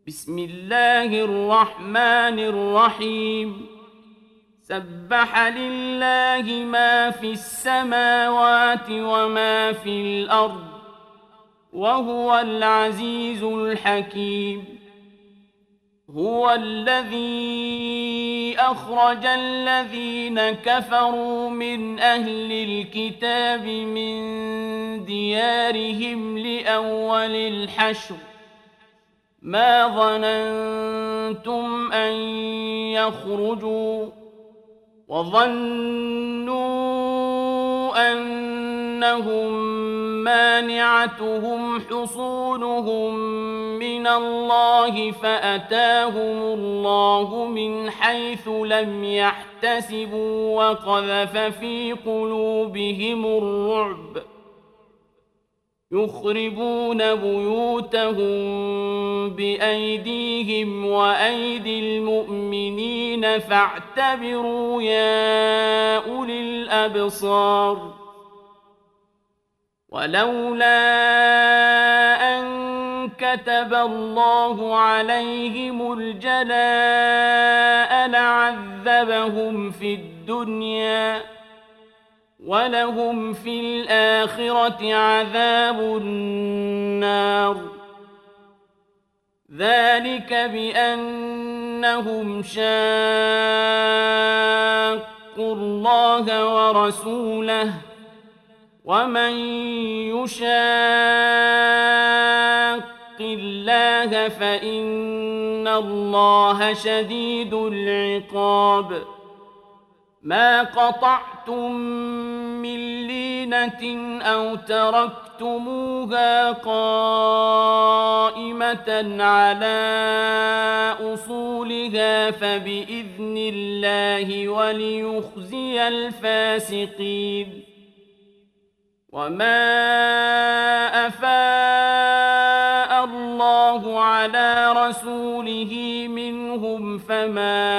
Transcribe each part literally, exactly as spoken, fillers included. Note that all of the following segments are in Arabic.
بسم الله الرحمن الرحيم سبح لله ما في السماوات وما في الأرض وهو العزيز الحكيم هو الذي أخرج الذين كفروا من أهل الكتاب من ديارهم لأول الحشر ما ظننتم أن يخرجوا وظنوا أنهم مانعتهم حصونهم من الله فأتاهم الله من حيث لم يحتسبوا وقذف في قلوبهم الرعب يخربون بيوتهم بأيديهم وأيدي المؤمنين فاعتبروا يا أولي الأبصار ولولا أن كتب الله عليهم الجلاء لعذبهم في الدنيا ولهم في الآخرة عذاب النار ذلك بأنهم شاقوا الله ورسوله ومن يشاق الله فإن الله شديد العقاب ما قطعتم من لينة أو تركتموها قائمة على أصولها فبإذن الله وليخزي الفاسقين وما أفاء الله على رسوله منهم فما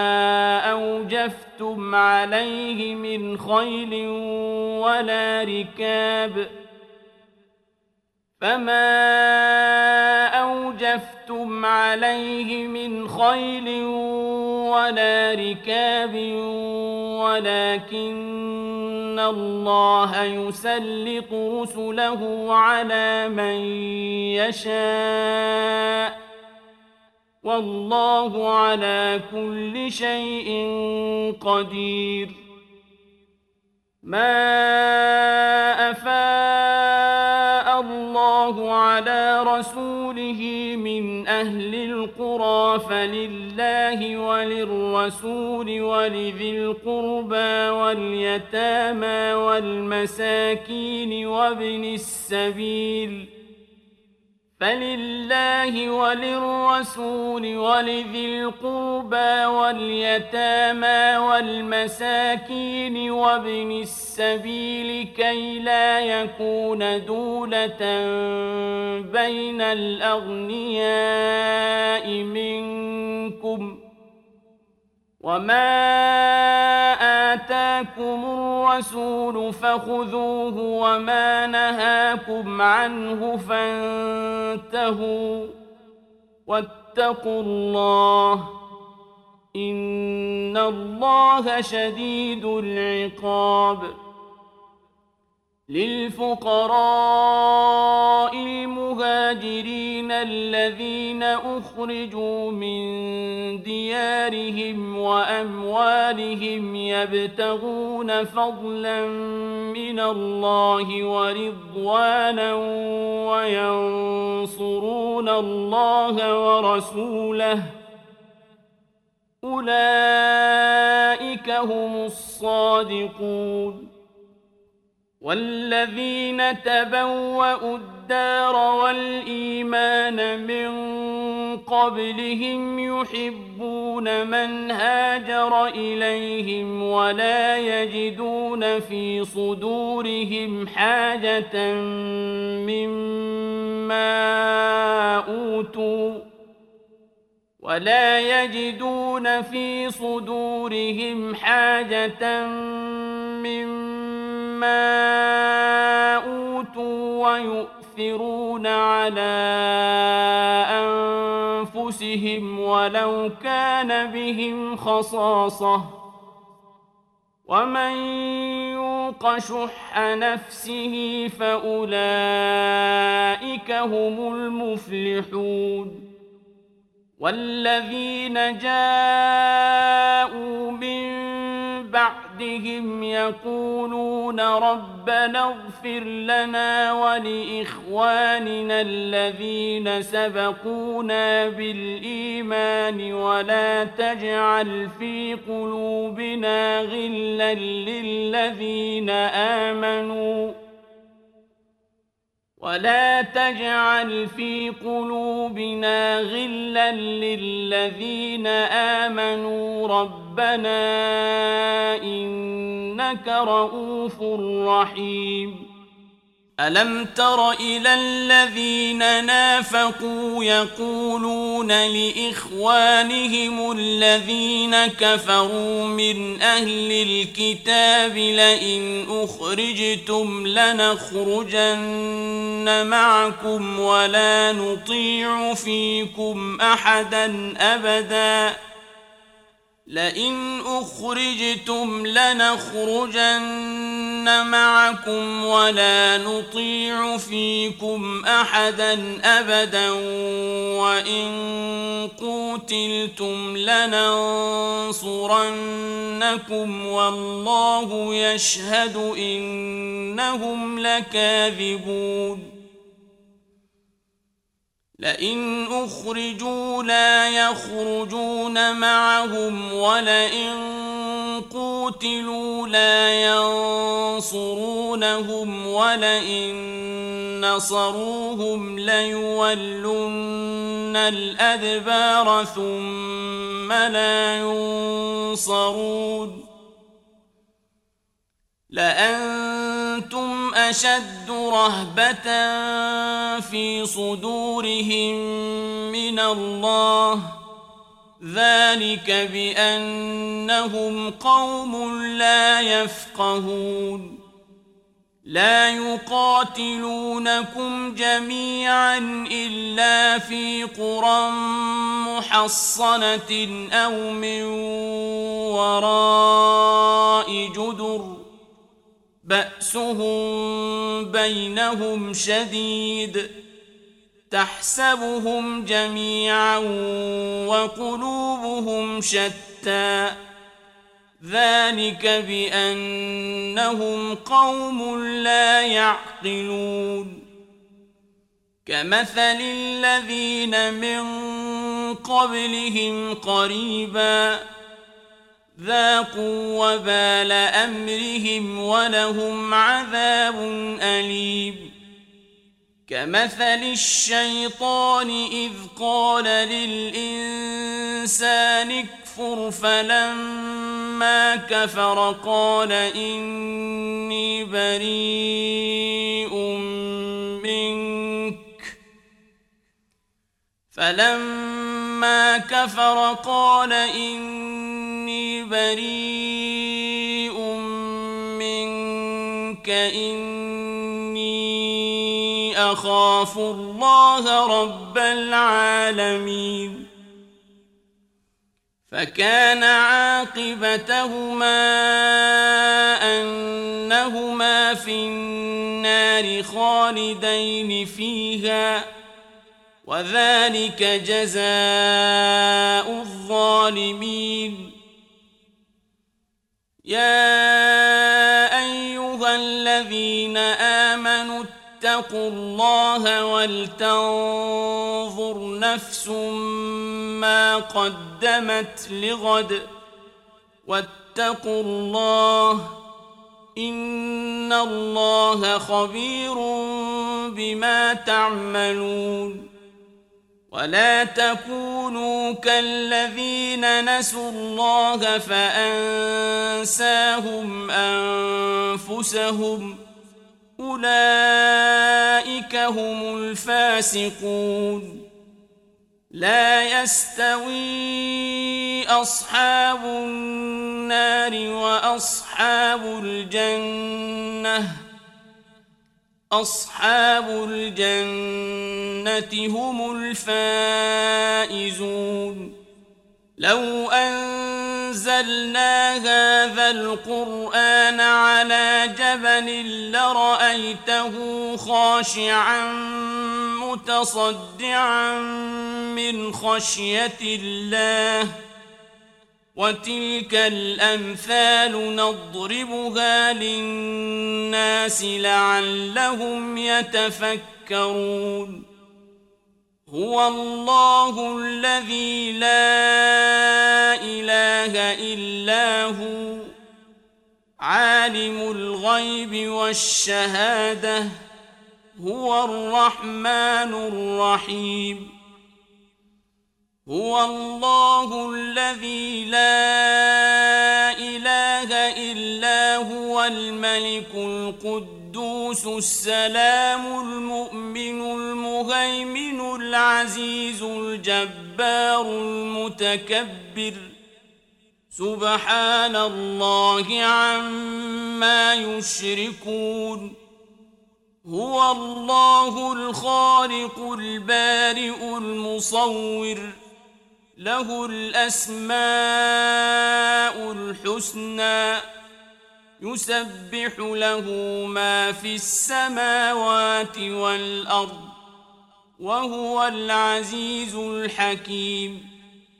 أوجفتم عليه من خيل ولا ركاب فما أوجفتم عليه من خيل ولا ركاب ولكن الله يسلط رسله على من يشاء والله على كل شيء قدير ما أفاء الله على رسوله من أهل القرى فلله وللرسول ولذي القربى واليتامى والمساكين وابن السبيل فلله وللرسول ولذي القربى واليتامى والمساكين وابن السبيل كي لا يكون دولة بين الأغنياء منكم وما آتاكم الرسول فخذوه وما نهاكم عنه فانتهوا واتقوا الله إن الله شديد العقاب للفقراء المهاجرين الذين أخرجوا من ديارهم وأموالهم يبتغون فضلا من الله ورضوانا وينصرون الله ورسوله أولئك هم الصادقون والذين تبوأوا الدار والإيمان من قبلهم يحبون من هاجر إليهم ولا يجدون في صدورهم حاجة مما أوتوا ولا يجدون في صدورهم حاجة مما أوتوا ويؤثرون على أنفسهم ولو كان بهم خصاصة ومن يوق شح نفسه فأولئك هم المفلحون والذين جاءوا من بعدهم يقولون ربنا اغفر لنا ولإخواننا الذين سبقونا بالإيمان ولا تجعل في قلوبنا غلا للذين آمنوا ولا تجعل في قلوبنا غلا للذين آمنوا ربنا إنك رؤوف رحيم ألم تر إلى الذين نافقوا يقولون لإخوانهم الذين كفروا من أهل الكتاب لئن أخرجتم لنخرجن معكم ولا نطيع فيكم أحدا أبدا لئن أخرجتم لنخرجن معكم ولا نطيع فيكم أحدا أبدا وإن قوتلتم لننصرنكم والله يشهد إنهم لكاذبون لئن أخرجوا لا يخرجون معهم ولئن قوتلوا لا ينصرونهم ولئن نصروهم ليولن الأدبار ثم لا ينصرون لأنتم أشد رهبة في صدورهم من الله ذلك بأنهم قوم لا يفقهون لا يقاتلونكم جميعا إلا في قرى محصنة أو من وراء جدر بأسهم بينهم شديد تحسبهم جميعا وقلوبهم شتى ذلك بأنهم قوم لا يعقلون كمثل الذين من قبلهم قريبا ذاقوا وبال أمرهم ولهم عذاب أليم كمثل الشيطان إذ قال للإنسان اكفر فلما كفر قال إني بريء منك فلما كفر قال إني بريء منك إني أخاف الله رب العالمين فكان عاقبتهما أنهما في النار خالدين فيها وذلك جزاء الظالمين يا أيها الذين آمنوا اتقوا الله ولتنظر نفس ما قدمت لغد واتقوا الله إن الله خبير بما تعملون ولا تكونوا كالذين نسوا الله فأنساهم أنفسهم أولئك هم الفاسقون لا يستوي أصحاب النار وأصحاب الجنة أصحاب الجنة هم الفائزون لو أنزلنا هذا القرآن على جبل لرأيته خاشعا متصدعا من خشية الله وتلك الأمثال نضربها للناس لعلهم يتفكرون هو الله الذي لا إله إلا هو عالم الغيب والشهادة هو الرحمن الرحيم هو الله الذي لا إله إلا هو الملك القدوس السلام المؤمن المهيمن العزيز الجبار المتكبر سبحان الله عما يشركون هو الله الخالق البارئ المصور له الأسماء الحسنى يسبح له ما في السماوات والأرض وهو العزيز الحكيم